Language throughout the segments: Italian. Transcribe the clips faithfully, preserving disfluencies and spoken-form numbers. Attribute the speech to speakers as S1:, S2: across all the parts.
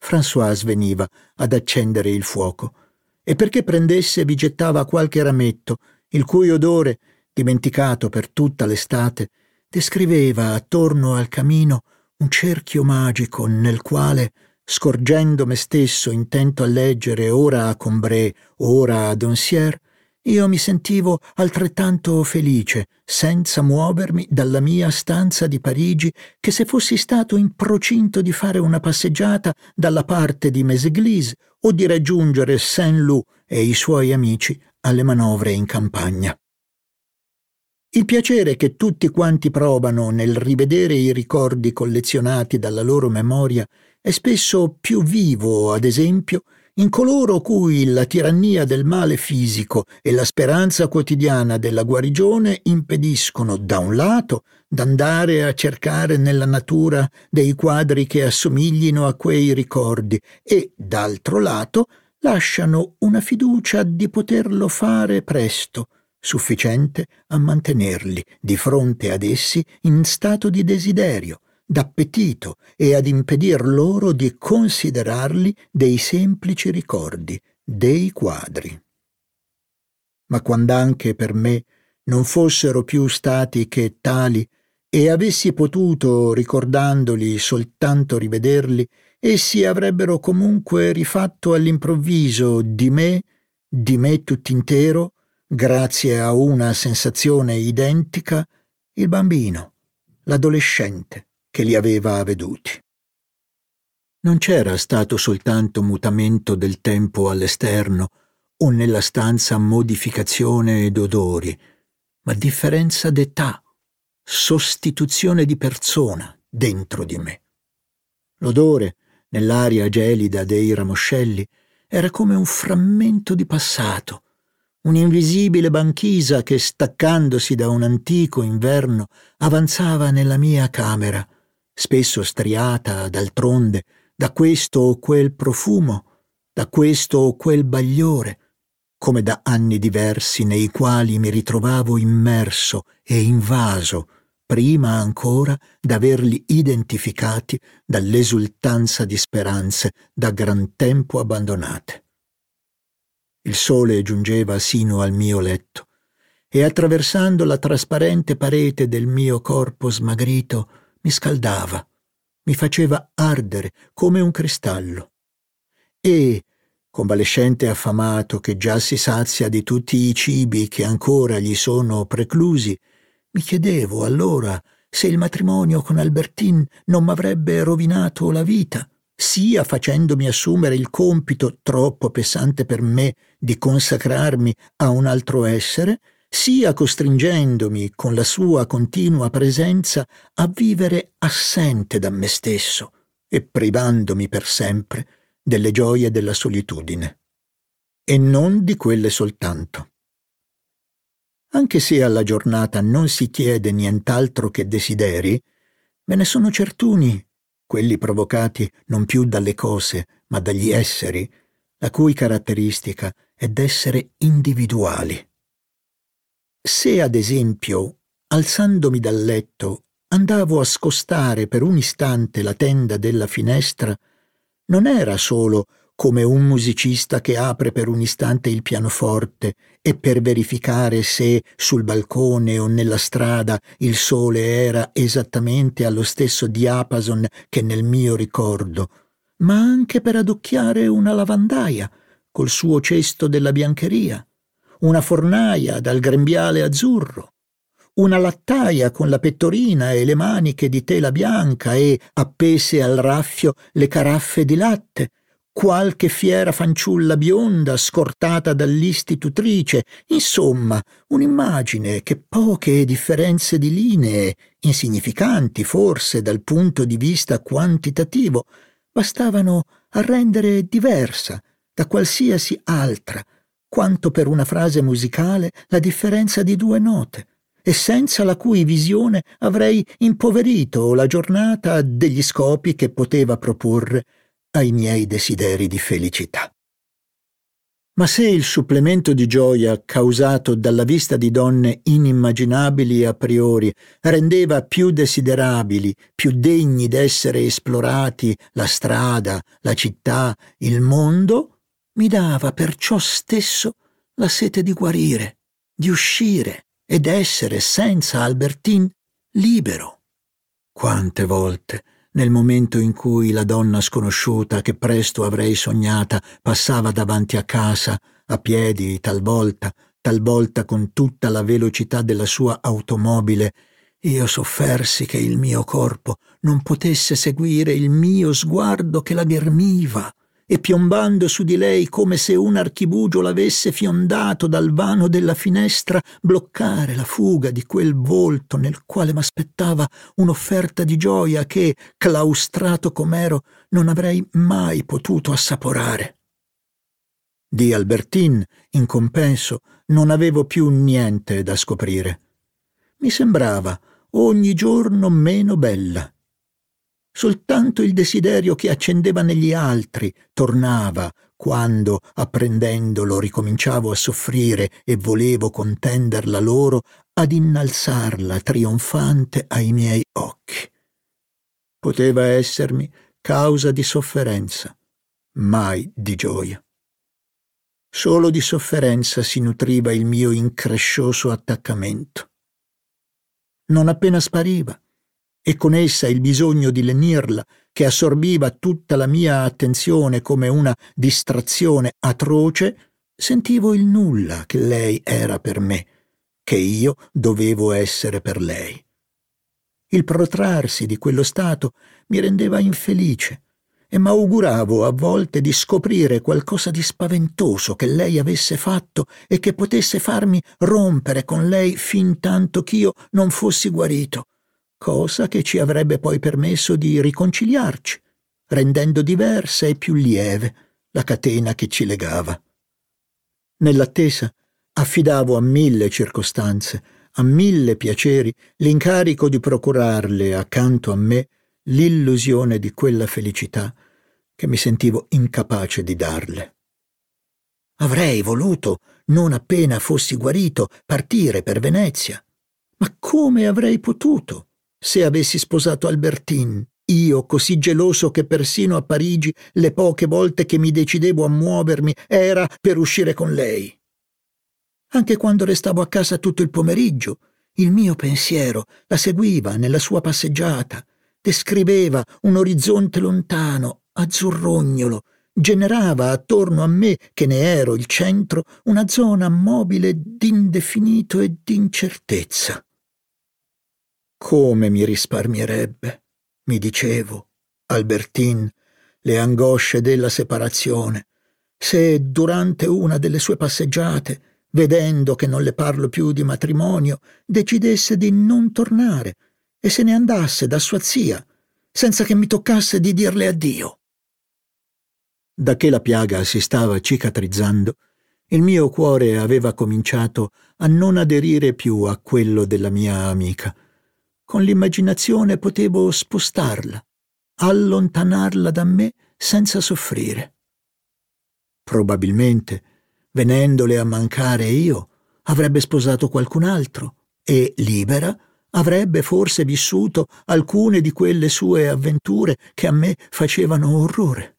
S1: Françoise veniva ad accendere il fuoco e perché prendesse vi gettava qualche rametto, il cui odore, dimenticato per tutta l'estate, descriveva attorno al camino un cerchio magico nel quale, scorgendo me stesso intento a leggere ora a Combray, ora a Doncières, io mi sentivo altrettanto felice, senza muovermi dalla mia stanza di Parigi, che se fossi stato in procinto di fare una passeggiata dalla parte di Méséglise o di raggiungere Saint-Loup e i suoi amici alle manovre in campagna. Il piacere che tutti quanti provano nel rivedere i ricordi collezionati dalla loro memoria è spesso più vivo, ad esempio, in coloro cui la tirannia del male fisico e la speranza quotidiana della guarigione impediscono, da un lato, d'andare a cercare nella natura dei quadri che assomiglino a quei ricordi e, d'altro lato, lasciano una fiducia di poterlo fare presto, sufficiente a mantenerli di fronte ad essi in stato di desiderio, d'appetito e ad impedir loro di considerarli dei semplici ricordi, dei quadri. Ma quand'anche per me non fossero più stati che tali e avessi potuto, ricordandoli, soltanto rivederli, essi avrebbero comunque rifatto all'improvviso di me, di me tutt'intero, grazie a una sensazione identica, il bambino, l'adolescente che li aveva veduti. Non c'era stato soltanto mutamento del tempo all'esterno o nella stanza modificazione d'odori, ma differenza d'età, sostituzione di persona dentro di me. L'odore, nell'aria gelida dei ramoscelli, era come un frammento di passato, un'invisibile banchisa che, staccandosi da un antico inverno, avanzava nella mia camera, spesso striata, d'altronde, da questo o quel profumo, da questo o quel bagliore, come da anni diversi nei quali mi ritrovavo immerso e invaso, prima ancora d'averli identificati dall'esultanza di speranze da gran tempo abbandonate. Il sole giungeva sino al mio letto e, attraversando la trasparente parete del mio corpo smagrito, mi scaldava, mi faceva ardere come un cristallo. E, convalescente affamato che già si sazia di tutti i cibi che ancora gli sono preclusi, mi chiedevo allora se il matrimonio con Albertine non m'avrebbe rovinato la vita, sia facendomi assumere il compito troppo pesante per me di consacrarmi a un altro essere, sia costringendomi con la sua continua presenza a vivere assente da me stesso e privandomi per sempre delle gioie della solitudine. E non di quelle soltanto. Anche se alla giornata non si chiede nient'altro che desideri, ve ne sono certuni, quelli provocati non più dalle cose, ma dagli esseri, la cui caratteristica è d'essere individuali. Se, ad esempio, alzandomi dal letto, andavo a scostare per un istante la tenda della finestra, non era solo come un musicista che apre per un istante il pianoforte e per verificare se sul balcone o nella strada il sole era esattamente allo stesso diapason che nel mio ricordo, ma anche per adocchiare una lavandaia col suo cesto della biancheria, una fornaia dal grembiale azzurro, una lattaia con la pettorina e le maniche di tela bianca e, appese al raffio, le caraffe di latte, qualche fiera fanciulla bionda scortata dall'istitutrice, insomma, un'immagine che poche differenze di linee, insignificanti forse dal punto di vista quantitativo, bastavano a rendere diversa da qualsiasi altra, quanto per una frase musicale la differenza di due note, e senza la cui visione avrei impoverito la giornata degli scopi che poteva proporre ai miei desideri di felicità. Ma se il supplemento di gioia causato dalla vista di donne inimmaginabili a priori rendeva più desiderabili, più degni d'essere esplorati la strada, la città, il mondo, mi dava perciò stesso la sete di guarire, di uscire ed essere senza Albertine libero. Quante volte, nel momento in cui la donna sconosciuta che presto avrei sognata passava davanti a casa, a piedi talvolta, talvolta con tutta la velocità della sua automobile, io soffersi che il mio corpo non potesse seguire il mio sguardo che la ghermiva, e piombando su di lei come se un archibugio l'avesse fiondato dal vano della finestra, bloccare la fuga di quel volto nel quale m'aspettava un'offerta di gioia che, claustrato com'ero, non avrei mai potuto assaporare. Di Albertine, in compenso, non avevo più niente da scoprire. Mi sembrava ogni giorno meno bella. Soltanto il desiderio che accendeva negli altri tornava quando, apprendendolo, ricominciavo a soffrire e volevo contenderla loro ad innalzarla trionfante ai miei occhi. Poteva essermi causa di sofferenza, mai di gioia. Solo di sofferenza si nutriva il mio increscioso attaccamento. Non appena spariva, e con essa il bisogno di lenirla, che assorbiva tutta la mia attenzione come una distrazione atroce, sentivo il nulla che lei era per me, che io dovevo essere per lei. Il protrarsi di quello stato mi rendeva infelice e m'auguravo a volte di scoprire qualcosa di spaventoso che lei avesse fatto e che potesse farmi rompere con lei fin tanto ch'io non fossi guarito, cosa che ci avrebbe poi permesso di riconciliarci, rendendo diversa e più lieve la catena che ci legava. Nell'attesa affidavo a mille circostanze, a mille piaceri, l'incarico di procurarle accanto a me l'illusione di quella felicità che mi sentivo incapace di darle. Avrei voluto, non appena fossi guarito, partire per Venezia. Ma come avrei potuto? Se avessi sposato Albertine, io così geloso che persino a Parigi le poche volte che mi decidevo a muovermi era per uscire con lei. Anche quando restavo a casa tutto il pomeriggio, il mio pensiero la seguiva nella sua passeggiata, descriveva un orizzonte lontano, azzurrognolo, generava attorno a me, che ne ero il centro, una zona mobile d'indefinito e d'incertezza. Come mi risparmierebbe, mi dicevo, Albertine, le angosce della separazione, se durante una delle sue passeggiate, vedendo che non le parlo più di matrimonio, decidesse di non tornare e se ne andasse da sua zia, senza che mi toccasse di dirle addio. Da che la piaga si stava cicatrizzando, il mio cuore aveva cominciato a non aderire più a quello della mia amica. Con l'immaginazione potevo spostarla, allontanarla da me senza soffrire. Probabilmente, venendole a mancare io, avrebbe sposato qualcun altro e, libera, avrebbe forse vissuto alcune di quelle sue avventure che a me facevano orrore.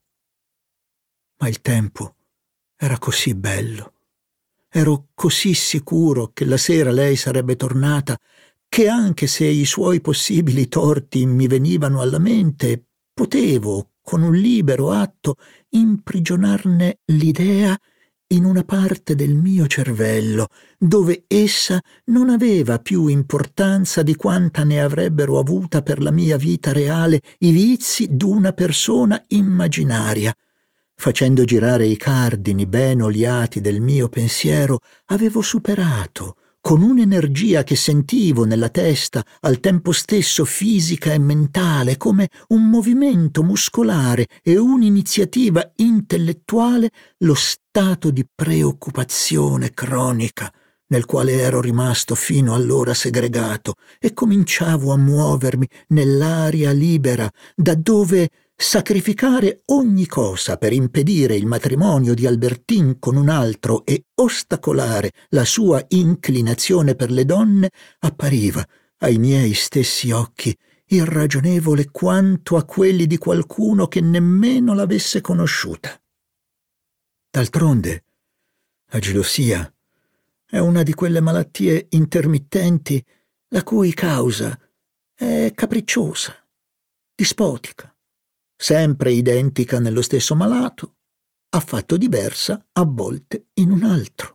S1: Ma il tempo era così bello, ero così sicuro che la sera lei sarebbe tornata, che anche se i suoi possibili torti mi venivano alla mente, potevo, con un libero atto, imprigionarne l'idea in una parte del mio cervello, dove essa non aveva più importanza di quanta ne avrebbero avuta per la mia vita reale i vizi d'una persona immaginaria. Facendo girare i cardini ben oliati del mio pensiero, avevo superato, con un'energia che sentivo nella testa, al tempo stesso fisica e mentale, come un movimento muscolare e un'iniziativa intellettuale, lo stato di preoccupazione cronica nel quale ero rimasto fino allora segregato, e cominciavo a muovermi nell'aria libera, da dove sacrificare ogni cosa per impedire il matrimonio di Albertine con un altro e ostacolare la sua inclinazione per le donne, appariva ai miei stessi occhi irragionevole quanto a quelli di qualcuno che nemmeno l'avesse conosciuta. D'altronde, la gelosia è una di quelle malattie intermittenti la cui causa è capricciosa, dispotica, sempre identica nello stesso malato, affatto diversa a volte in un altro.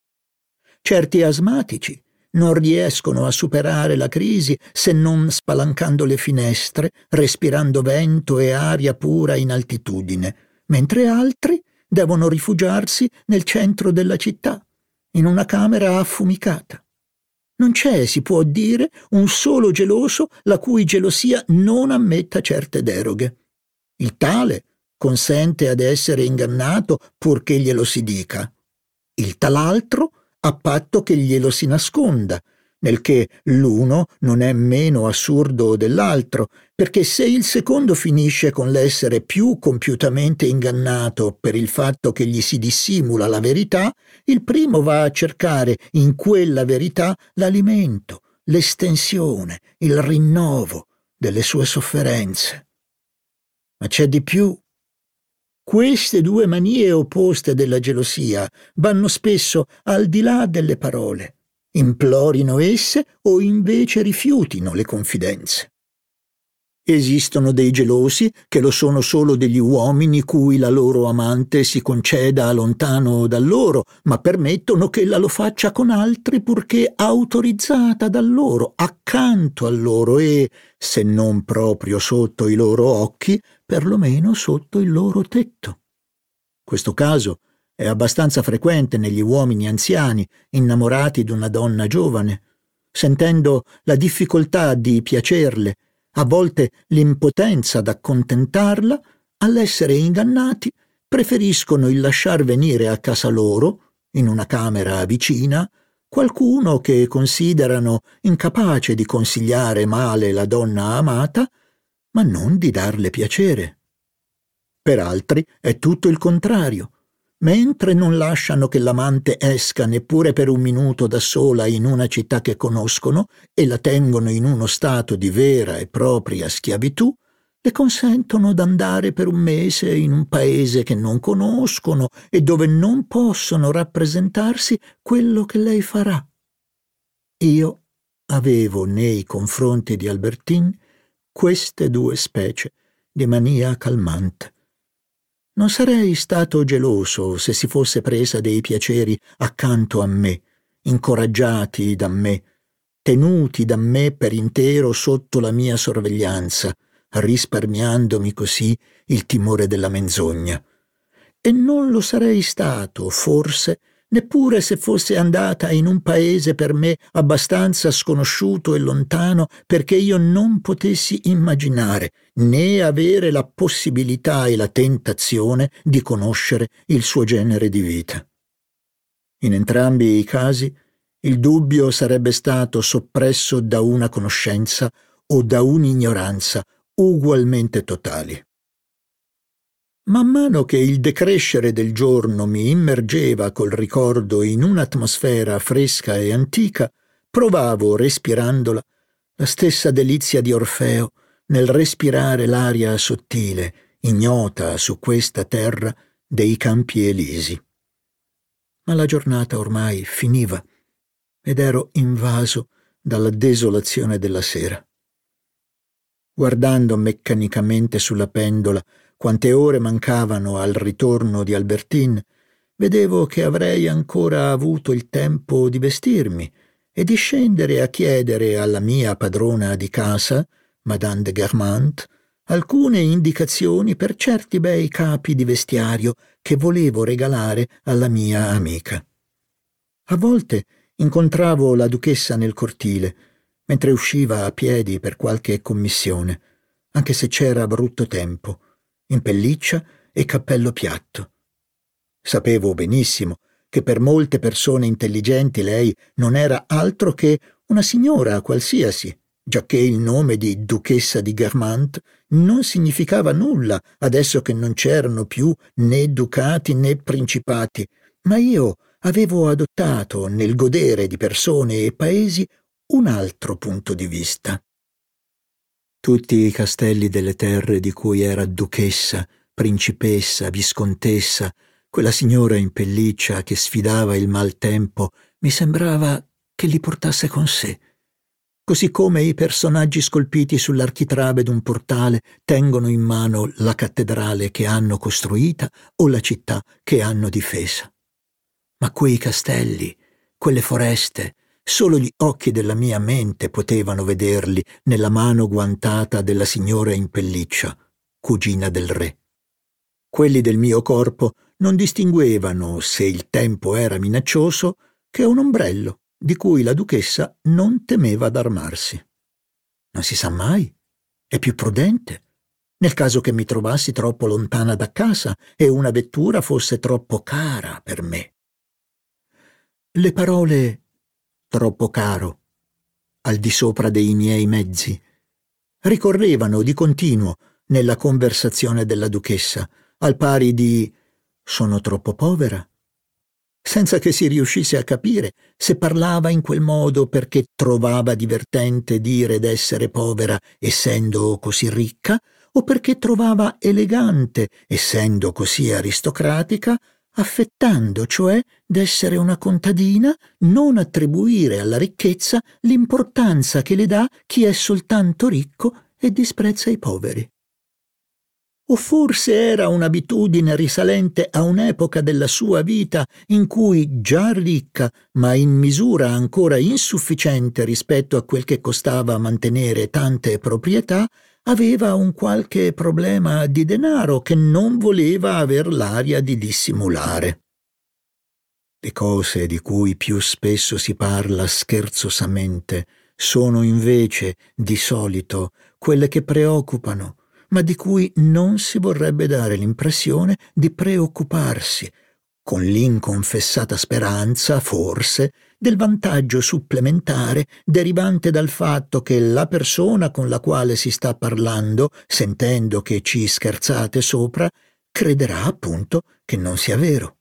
S1: Certi asmatici non riescono a superare la crisi se non spalancando le finestre, respirando vento e aria pura in altitudine, mentre altri devono rifugiarsi nel centro della città, in una camera affumicata. Non c'è, si può dire, un solo geloso la cui gelosia non ammetta certe deroghe. Il tale consente ad essere ingannato purché glielo si dica. Il talaltro a patto che glielo si nasconda, nel che l'uno non è meno assurdo dell'altro, perché se il secondo finisce con l'essere più compiutamente ingannato per il fatto che gli si dissimula la verità, il primo va a cercare in quella verità l'alimento, l'estensione, il rinnovo delle sue sofferenze. Ma c'è di più. Queste due manie opposte della gelosia vanno spesso al di là delle parole, implorino esse o invece rifiutino le confidenze. Esistono dei gelosi che lo sono solo degli uomini cui la loro amante si conceda lontano da loro, ma permettono che ella lo faccia con altri purché autorizzata da loro, accanto a loro e, se non proprio sotto i loro occhi, perlomeno sotto il loro tetto. Questo caso è abbastanza frequente negli uomini anziani innamorati di una donna giovane, sentendo la difficoltà di piacerle, a volte l'impotenza d'accontentarla, all'essere ingannati, preferiscono il lasciar venire a casa loro, in una camera vicina, qualcuno che considerano incapace di consigliare male la donna amata, ma non di darle piacere. Per altri è tutto il contrario. Mentre non lasciano che l'amante esca neppure per un minuto da sola in una città che conoscono e la tengono in uno stato di vera e propria schiavitù, le consentono d'andare per un mese in un paese che non conoscono e dove non possono rappresentarsi quello che lei farà. Io avevo nei confronti di Albertine queste due specie di mania calmante. Non sarei stato geloso se si fosse presa dei piaceri accanto a me, incoraggiati da me, tenuti da me per intero sotto la mia sorveglianza, risparmiandomi così il timore della menzogna. E non lo sarei stato, forse, neppure se fosse andata in un paese per me abbastanza sconosciuto e lontano perché io non potessi immaginare né avere la possibilità e la tentazione di conoscere il suo genere di vita. In entrambi i casi il dubbio sarebbe stato soppresso da una conoscenza o da un'ignoranza ugualmente totali. Man mano che il decrescere del giorno mi immergeva col ricordo in un'atmosfera fresca e antica, provavo, respirandola, la stessa delizia di Orfeo nel respirare l'aria sottile, ignota su questa terra dei Campi Elisi. Ma la giornata ormai finiva ed ero invaso dalla desolazione della sera. Guardando meccanicamente sulla pendola quante ore mancavano al ritorno di Albertine, vedevo che avrei ancora avuto il tempo di vestirmi e di scendere a chiedere alla mia padrona di casa, Madame de Guermantes, alcune indicazioni per certi bei capi di vestiario che volevo regalare alla mia amica. A volte incontravo la duchessa nel cortile, mentre usciva a piedi per qualche commissione, anche se c'era brutto tempo, in pelliccia e cappello piatto. Sapevo benissimo che per molte persone intelligenti lei non era altro che una signora qualsiasi, giacché il nome di duchessa di Guermantes non significava nulla adesso che non c'erano più né ducati né principati, ma io avevo adottato nel godere di persone e paesi un altro punto di vista. Tutti i castelli delle terre di cui era duchessa, principessa, viscontessa, quella signora in pelliccia che sfidava il maltempo, mi sembrava che li portasse con sé, così come i personaggi scolpiti sull'architrave d'un portale tengono in mano la cattedrale che hanno costruita o la città che hanno difesa. Ma quei castelli, quelle foreste, solo gli occhi della mia mente potevano vederli nella mano guantata della signora in pelliccia, cugina del re. Quelli del mio corpo non distinguevano, se il tempo era minaccioso, che un ombrello di cui la duchessa non temeva d'armarsi. Non si sa mai, è più prudente, nel caso che mi trovassi troppo lontana da casa e una vettura fosse troppo cara per me. Le parole «troppo caro», al di sopra dei miei mezzi, ricorrevano di continuo nella conversazione della duchessa, al pari di «sono troppo povera», senza che si riuscisse a capire se parlava in quel modo perché trovava divertente dire d'essere povera essendo così ricca o perché trovava elegante, essendo così aristocratica, affettando cioè d'essere una contadina, non attribuire alla ricchezza l'importanza che le dà chi è soltanto ricco e disprezza i poveri. O forse era un'abitudine risalente a un'epoca della sua vita in cui, già ricca, ma in misura ancora insufficiente rispetto a quel che costava mantenere tante proprietà, aveva un qualche problema di denaro che non voleva aver l'aria di dissimulare. Le cose di cui più spesso si parla scherzosamente sono invece, di solito, quelle che preoccupano, ma di cui non si vorrebbe dare l'impressione di preoccuparsi, con l'inconfessata speranza, forse, del vantaggio supplementare derivante dal fatto che la persona con la quale si sta parlando, sentendo che ci scherzate sopra, crederà appunto che non sia vero.